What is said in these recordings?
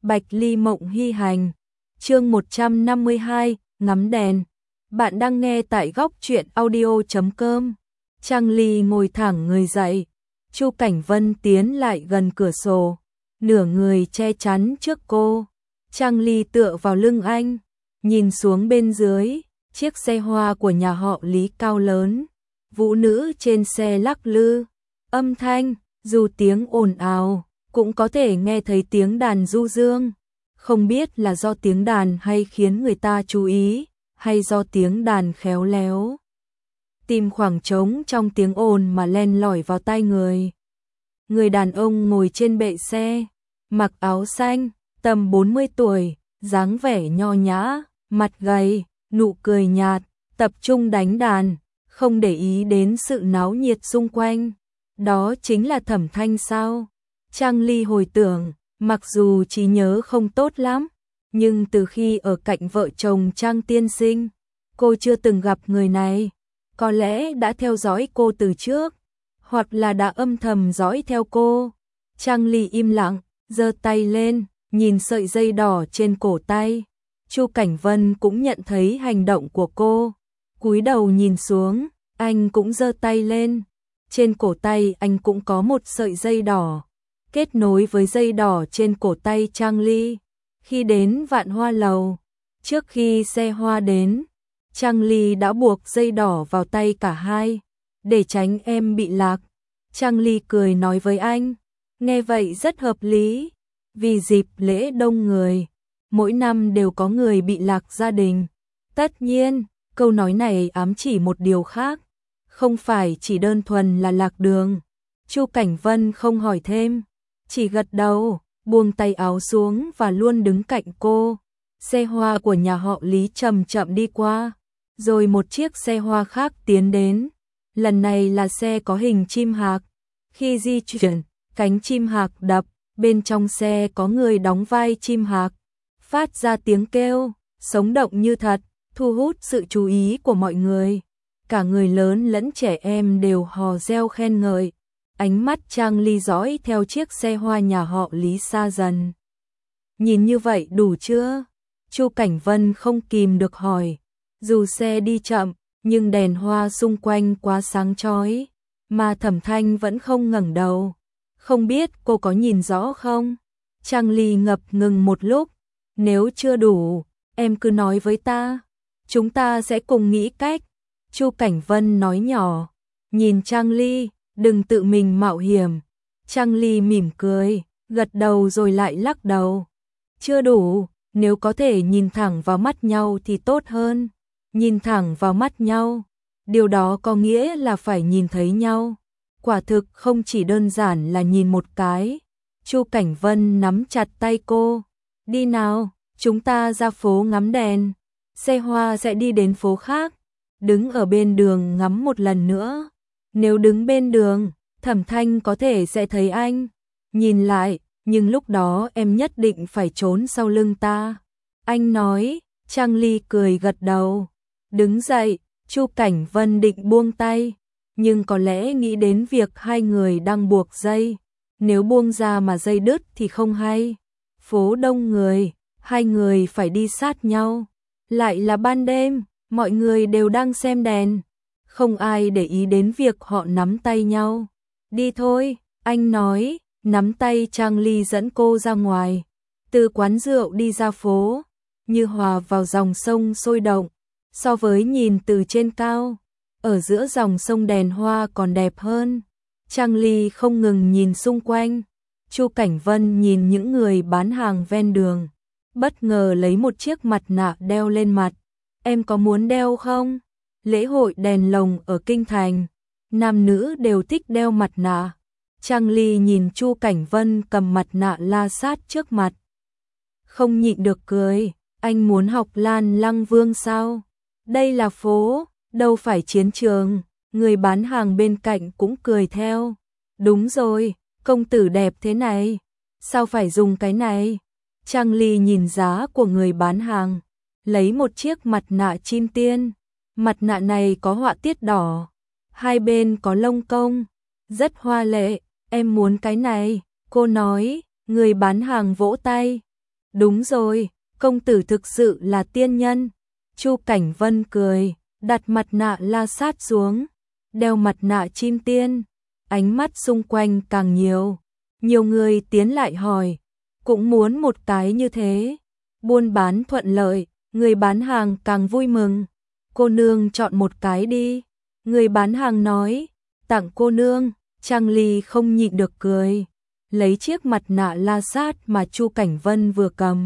Bạch Ly Mộng Hy Hành. Chương 152, ngắm đèn. Bạn đang nghe tại góc truyện audio.com. Trang Ly ngồi thẳng người dậy. Chu Cảnh Vân tiến lại gần cửa sổ, nửa người che chắn trước cô. Trang Ly tựa vào lưng anh, nhìn xuống bên dưới, chiếc xe hoa của nhà họ Lý cao lớn. Vũ nữ trên xe lắc lư, âm thanh, dù tiếng ồn ào, cũng có thể nghe thấy tiếng đàn du dương. Không biết là do tiếng đàn hay khiến người ta chú ý, hay do tiếng đàn khéo léo tìm khoảng trống trong tiếng ồn mà len lỏi vào tai người. Người đàn ông ngồi trên bệ xe, mặc áo xanh, tầm 40 tuổi, dáng vẻ nho nhã, mặt gầy, nụ cười nhạt, tập trung đánh đàn, không để ý đến sự náo nhiệt xung quanh. Đó chính là Thẩm Thanh sao? Trang Ly hồi tưởng, mặc dù trí nhớ không tốt lắm, nhưng từ khi ở cạnh vợ chồng Trang tiên sinh, cô chưa từng gặp người này. Có lẽ đã theo dõi cô từ trước, hoặc là đã âm thầm dõi theo cô. Trang Ly im lặng, giơ tay lên, nhìn sợi dây đỏ trên cổ tay. Chu Cảnh Vân cũng nhận thấy hành động của cô, cúi đầu nhìn xuống, anh cũng giơ tay lên. Trên cổ tay anh cũng có một sợi dây đỏ, kết nối với dây đỏ trên cổ tay Trang Ly. Khi đến Vạn Hoa Lầu, trước khi xe hoa đến, Trang Ly đã buộc dây đỏ vào tay cả hai, để tránh em bị lạc. Trang Ly cười nói với anh, nghe vậy rất hợp lý, vì dịp lễ đông người, mỗi năm đều có người bị lạc gia đình. Tất nhiên, câu nói này ám chỉ một điều khác, không phải chỉ đơn thuần là lạc đường. Chu Cảnh Vân không hỏi thêm, chỉ gật đầu, buông tay áo xuống và luôn đứng cạnh cô. Xe hoa của nhà họ Lý chậm chậm đi qua, rồi một chiếc xe hoa khác tiến đến. Lần này là xe có hình chim hạc. Khi di chuyển, cánh chim hạc đập, bên trong xe có người đóng vai chim hạc, phát ra tiếng kêu, sống động như thật, thu hút sự chú ý của mọi người. Cả người lớn lẫn trẻ em đều hò reo khen ngợi. Ánh mắt Trang Ly dõi theo chiếc xe hoa nhà họ Lý xa dần. Nhìn như vậy đủ chưa? Chu Cảnh Vân không kìm được hỏi. Dù xe đi chậm, nhưng đèn hoa xung quanh quá sáng chói, mà Thẩm Thanh vẫn không ngẩng đầu. Không biết cô có nhìn rõ không? Trang Ly ngập ngừng một lúc. Nếu chưa đủ, em cứ nói với ta, chúng ta sẽ cùng nghĩ cách. Chu Cảnh Vân nói nhỏ, nhìn Trang Ly, đừng tự mình mạo hiểm. Trang Ly mỉm cười, gật đầu rồi lại lắc đầu. Chưa đủ, nếu có thể nhìn thẳng vào mắt nhau thì tốt hơn. Nhìn thẳng vào mắt nhau, điều đó có nghĩa là phải nhìn thấy nhau. Quả thực không chỉ đơn giản là nhìn một cái. Chu Cảnh Vân nắm chặt tay cô. Đi nào, chúng ta ra phố ngắm đèn. Xe hoa sẽ đi đến phố khác. Đứng ở bên đường ngắm một lần nữa. Nếu đứng bên đường, Thẩm Thanh có thể sẽ thấy anh. Nhìn lại, nhưng lúc đó em nhất định phải trốn sau lưng ta. Anh nói. Trang Ly cười gật đầu. Đứng dậy, Chu Cảnh Vân định buông tay, nhưng có lẽ nghĩ đến việc hai người đang buộc dây. Nếu buông ra mà dây đứt thì không hay. Phố đông người, hai người phải đi sát nhau. Lại là ban đêm, mọi người đều đang xem đèn. Không ai để ý đến việc họ nắm tay nhau. Đi thôi, anh nói, nắm tay Trang Ly dẫn cô ra ngoài. Từ quán rượu đi ra phố, như hòa vào dòng sông sôi động. So với nhìn từ trên cao, ở giữa dòng sông đèn hoa còn đẹp hơn. Trang Ly không ngừng nhìn xung quanh. Chu Cảnh Vân nhìn những người bán hàng ven đường, bất ngờ lấy một chiếc mặt nạ đeo lên mặt. Em có muốn đeo không? Lễ hội đèn lồng ở Kinh Thành, nam nữ đều thích đeo mặt nạ. Trang Ly nhìn Chu Cảnh Vân cầm mặt nạ la sát trước mặt, không nhịn được cười. Anh muốn học Lan Lăng Vương sao? Đây là phố, đâu phải chiến trường. Người bán hàng bên cạnh cũng cười theo. Đúng rồi, công tử đẹp thế này, sao phải dùng cái này? Trang Ly nhìn giá của người bán hàng, lấy một chiếc mặt nạ chim tiên. Mặt nạ này có họa tiết đỏ, hai bên có lông công, rất hoa lệ. Em muốn cái này, cô nói. Người bán hàng vỗ tay. Đúng rồi, công tử thực sự là tiên nhân. Chu Cảnh Vân cười, đặt mặt nạ la sát xuống, đeo mặt nạ chim tiên. Ánh mắt xung quanh càng nhiều. Nhiều người tiến lại hỏi, cũng muốn một cái như thế. Buôn bán thuận lợi, người bán hàng càng vui mừng. Cô nương chọn một cái đi. Người bán hàng nói, tặng cô nương. Trang Ly không nhịn được cười, lấy chiếc mặt nạ la sát mà Chu Cảnh Vân vừa cầm.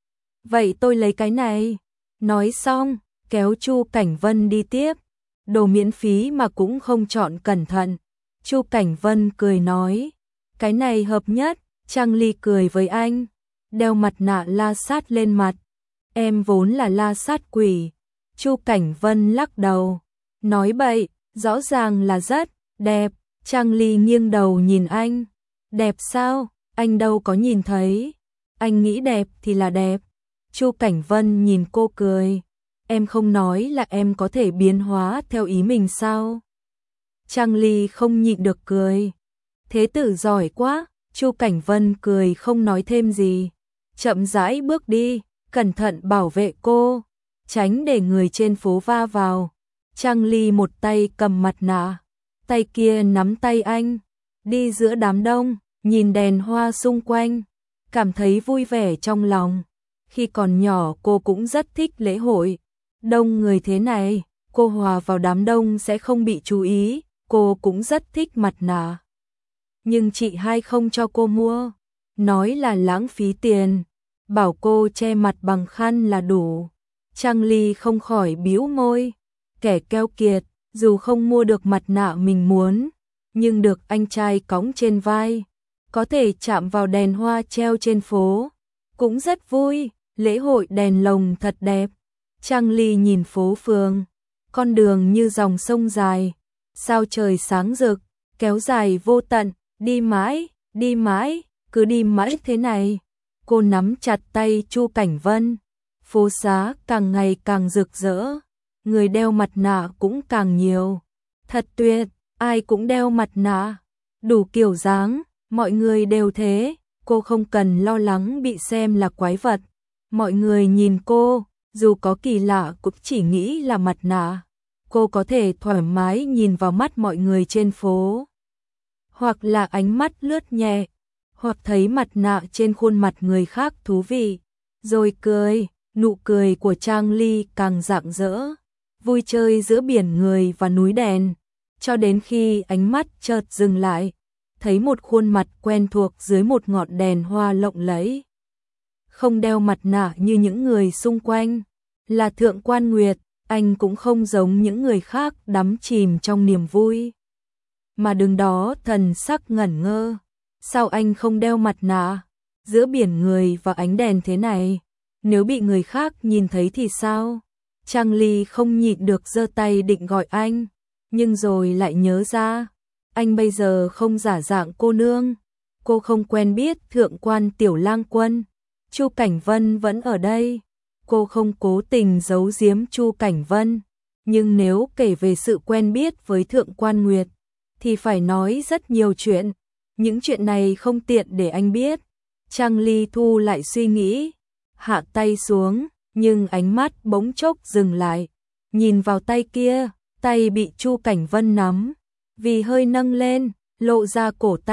Vậy tôi lấy cái này. Nói xong, kéo Chu Cảnh Vân đi tiếp. Đồ miễn phí mà cũng không chọn cẩn thận. Chu Cảnh Vân cười nói, cái này hợp nhất. Trang Ly cười với anh, đeo mặt nạ la sát lên mặt. Em vốn là la sát quỷ. Chu Cảnh Vân lắc đầu, nói bậy, rõ ràng là rất đẹp. Trang Ly nghiêng đầu nhìn anh, đẹp sao? Anh đâu có nhìn thấy. Anh nghĩ đẹp thì là đẹp. Chu Cảnh Vân nhìn cô cười, em không nói là em có thể biến hóa theo ý mình sao? Trang Ly không nhịn được cười, thế tử giỏi quá. Chu Cảnh Vân cười không nói thêm gì, chậm rãi bước đi, cẩn thận bảo vệ cô, tránh để người trên phố va vào. Trang Ly một tay cầm mặt nạ, tay kia nắm tay anh, đi giữa đám đông, nhìn đèn hoa xung quanh, cảm thấy vui vẻ trong lòng. Khi còn nhỏ cô cũng rất thích lễ hội, đông người thế này, cô hòa vào đám đông sẽ không bị chú ý, cô cũng rất thích mặt nạ. Nhưng chị hai không cho cô mua, nói là lãng phí tiền, bảo cô che mặt bằng khăn là đủ. Trang Ly không khỏi bĩu môi, kẻ keo kiệt, dù không mua được mặt nạ mình muốn, nhưng được anh trai cõng trên vai, có thể chạm vào đèn hoa treo trên phố, cũng rất vui. Lễ hội đèn lồng thật đẹp. Trang Ly nhìn phố phường, con đường như dòng sông dài, sao trời sáng rực, kéo dài vô tận, đi mãi, cứ đi mãi thế này. Cô nắm chặt tay Chu Cảnh Vân, phố xá càng ngày càng rực rỡ, người đeo mặt nạ cũng càng nhiều. Thật tuyệt, ai cũng đeo mặt nạ, đủ kiểu dáng, mọi người đều thế, cô không cần lo lắng bị xem là quái vật. Mọi người nhìn cô, dù có kỳ lạ cũng chỉ nghĩ là mặt nạ. Cô có thể thoải mái nhìn vào mắt mọi người trên phố. Hoặc là ánh mắt lướt nhẹ, hoặc thấy mặt nạ trên khuôn mặt người khác thú vị. Rồi cười, nụ cười của Trang Ly càng rạng rỡ. Vui chơi giữa biển người và núi đèn. Cho đến khi ánh mắt chợt dừng lại, thấy một khuôn mặt quen thuộc dưới một ngọn đèn hoa lộng lẫy. Không đeo mặt nạ như những người xung quanh, là Thượng Quan Nguyệt. Anh cũng không giống những người khác đắm chìm trong niềm vui, mà đứng đó thần sắc ngẩn ngơ. Sao anh không đeo mặt nạ? Giữa biển người và ánh đèn thế này, nếu bị người khác nhìn thấy thì sao? Trang Ly không nhịn được giơ tay định gọi anh, nhưng rồi lại nhớ ra, anh bây giờ không giả dạng cô nương, cô không quen biết Thượng Quan Tiểu Lang Quân. Chu Cảnh Vân vẫn ở đây. Cô không cố tình giấu giếm Chu Cảnh Vân, nhưng nếu kể về sự quen biết với Thượng Quan Nguyệt, thì phải nói rất nhiều chuyện. Những chuyện này không tiện để anh biết. Trang Ly thu lại suy nghĩ, hạ tay xuống, nhưng ánh mắt bỗng chốc dừng lại. Nhìn vào tay kia, tay bị Chu Cảnh Vân nắm, vì hơi nâng lên, lộ ra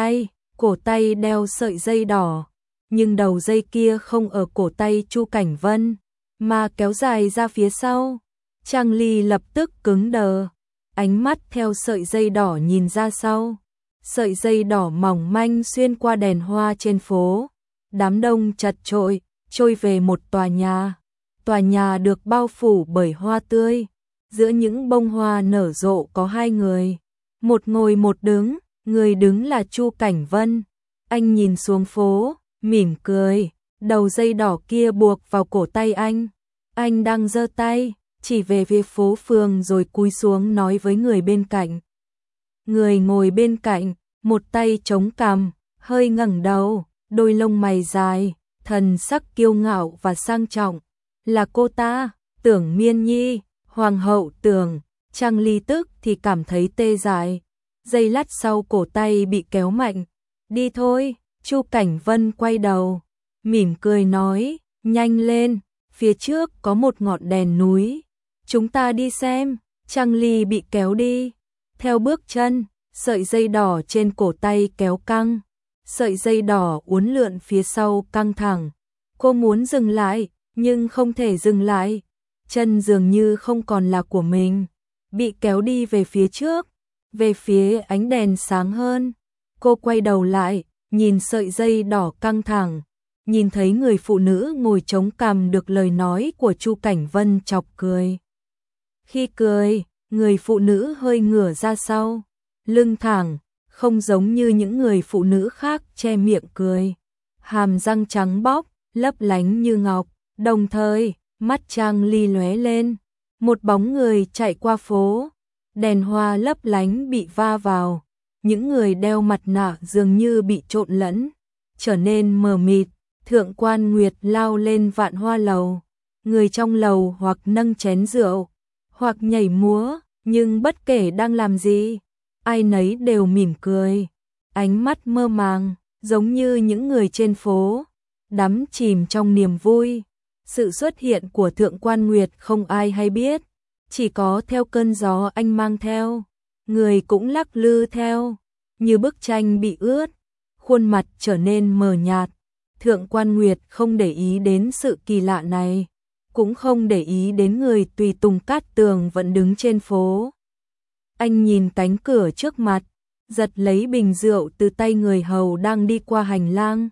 cổ tay đeo sợi dây đỏ. Nhưng đầu dây kia không ở cổ tay Chu Cảnh Vân, mà kéo dài ra phía sau. Trang Ly lập tức cứng đờ, ánh mắt theo sợi dây đỏ nhìn ra sau. Sợi dây đỏ mỏng manh xuyên qua đèn hoa trên phố. Đám đông chật chội, trôi về một tòa nhà. Tòa nhà được bao phủ bởi hoa tươi. Giữa những bông hoa nở rộ có hai người. Một ngồi một đứng, người đứng là Chu Cảnh Vân. Anh nhìn xuống phố, mỉm cười, đầu dây đỏ kia buộc vào cổ tay anh. Anh đang giơ tay, chỉ về phía phố phường rồi cúi xuống nói với người bên cạnh. Người ngồi bên cạnh, một tay chống cằm, hơi ngẩng đầu, đôi lông mày dài, thần sắc kiêu ngạo và sang trọng. Là cô ta, Tưởng Miên Nhi, Hoàng hậu Tưởng. Trang Ly tức thì cảm thấy tê dại. Giây lát sau cổ tay bị kéo mạnh. Đi thôi. Chu Cảnh Vân quay đầu, mỉm cười nói, nhanh lên, phía trước có một ngọn đèn núi, chúng ta đi xem. Trang Ly bị kéo đi, theo bước chân, sợi dây đỏ trên cổ tay kéo căng, sợi dây đỏ uốn lượn phía sau căng thẳng. Cô muốn dừng lại, nhưng không thể dừng lại, chân dường như không còn là của mình, bị kéo đi về phía trước, về phía ánh đèn sáng hơn. Cô quay đầu lại, nhìn sợi dây đỏ căng thẳng, nhìn thấy người phụ nữ ngồi chống cằm được lời nói của Chu Cảnh Vân chọc cười. Khi cười, người phụ nữ hơi ngửa ra sau, lưng thẳng, không giống như những người phụ nữ khác che miệng cười. Hàm răng trắng bóc, lấp lánh như ngọc, đồng thời, mắt Trang Ly lóe lên. Một bóng người chạy qua phố, đèn hoa lấp lánh bị va vào. Những người đeo mặt nạ dường như bị trộn lẫn, trở nên mờ mịt. Thượng quan Nguyệt lao lên Vạn Hoa lầu. Người trong lầu hoặc nâng chén rượu, hoặc nhảy múa, nhưng bất kể đang làm gì, ai nấy đều mỉm cười, ánh mắt mơ màng, giống như những người trên phố, đắm chìm trong niềm vui. Sự xuất hiện của Thượng quan Nguyệt không ai hay biết, chỉ có theo cơn gió anh mang theo, người cũng lắc lư theo, như bức tranh bị ướt, khuôn mặt trở nên mờ nhạt. Thượng quan Nguyệt không để ý đến sự kỳ lạ này, cũng không để ý đến người tùy tùng Cát Tường vẫn đứng trên phố. Anh nhìn cánh cửa trước mặt, giật lấy bình rượu từ tay người hầu đang đi qua hành lang.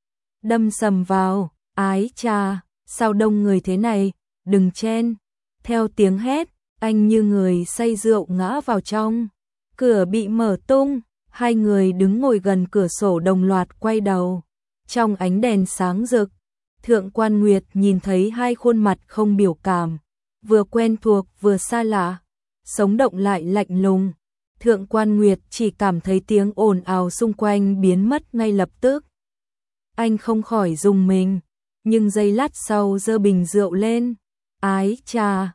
Đâm sầm vào, ái chà, sao đông người thế này, đừng chen. Theo tiếng hét, anh như người say rượu ngã vào trong. Cửa bị mở tung, hai người đứng ngồi gần cửa sổ đồng loạt quay đầu. Trong ánh đèn sáng rực, Thượng quan Nguyệt nhìn thấy hai khuôn mặt không biểu cảm, vừa quen thuộc vừa xa lạ, sống động lại lạnh lùng. Thượng quan Nguyệt chỉ cảm thấy tiếng ồn ào xung quanh biến mất ngay lập tức. Anh không khỏi rùng mình, nhưng giây lát sau giơ bình rượu lên. Ái chà,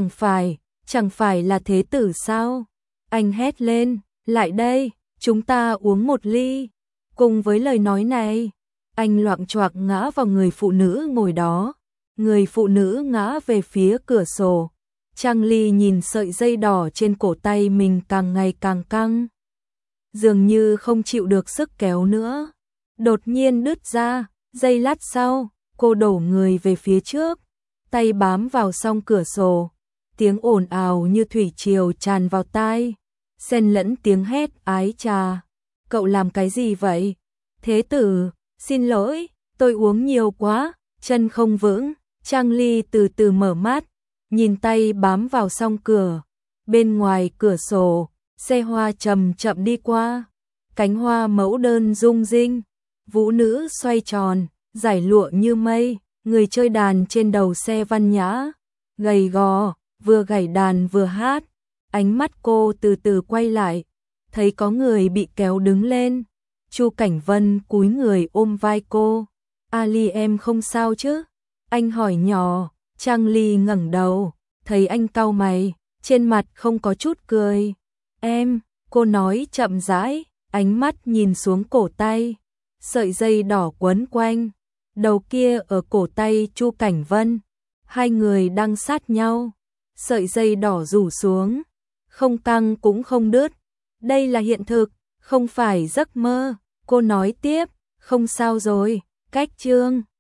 chẳng phải là thế tử sao? Anh hét lên, lại đây, chúng ta uống một ly. Cùng với lời nói này, anh loạng choạng ngã vào người phụ nữ ngồi đó. Người phụ nữ ngã về phía cửa sổ. Trang Ly nhìn sợi dây đỏ trên cổ tay mình càng ngày càng căng, dường như không chịu được sức kéo nữa. Đột nhiên đứt ra, giây lát sau, cô đổ người về phía trước, tay bám vào song cửa sổ. Tiếng ồn ào như thủy triều tràn vào tai, xen lẫn tiếng hét ái chà. Cậu làm cái gì vậy? Thế tử, xin lỗi, tôi uống nhiều quá, chân không vững. Trang Ly từ từ mở mắt, nhìn tay bám vào song cửa. Bên ngoài cửa sổ, xe hoa chậm chậm đi qua. Cánh hoa mẫu đơn rung rinh, vũ nữ xoay tròn, giải lụa như mây. Người chơi đàn trên đầu xe văn nhã, gầy gò, vừa gảy đàn vừa hát. Ánh mắt cô từ từ quay lại, thấy có người bị kéo đứng lên. Chu Cảnh Vân cúi người ôm vai cô. Ali em không sao chứ? Anh hỏi nhỏ. Trang Ly ngẩng đầu, thấy anh cau mày, trên mặt không có chút cười. Em, cô nói chậm rãi, ánh mắt nhìn xuống cổ tay. Sợi dây đỏ quấn quanh, đầu kia ở cổ tay Chu Cảnh Vân. Hai người đang sát nhau, sợi dây đỏ rủ xuống, không căng cũng không đứt. Đây là hiện thực, không phải giấc mơ. Cô nói tiếp, không sao rồi, cách chương